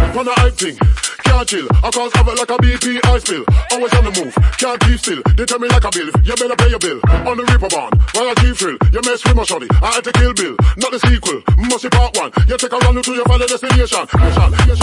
On a hype thing, can't chill. I cause havoc like a BP ice spill. Always on the move, can't keep still. They tell me like a bill, you better pay your bill. On the Reaper bond, while I keep thrill. You mess with my shorty, I had to kill Bill. Not the sequel, must be part one. You take a run to your final destination.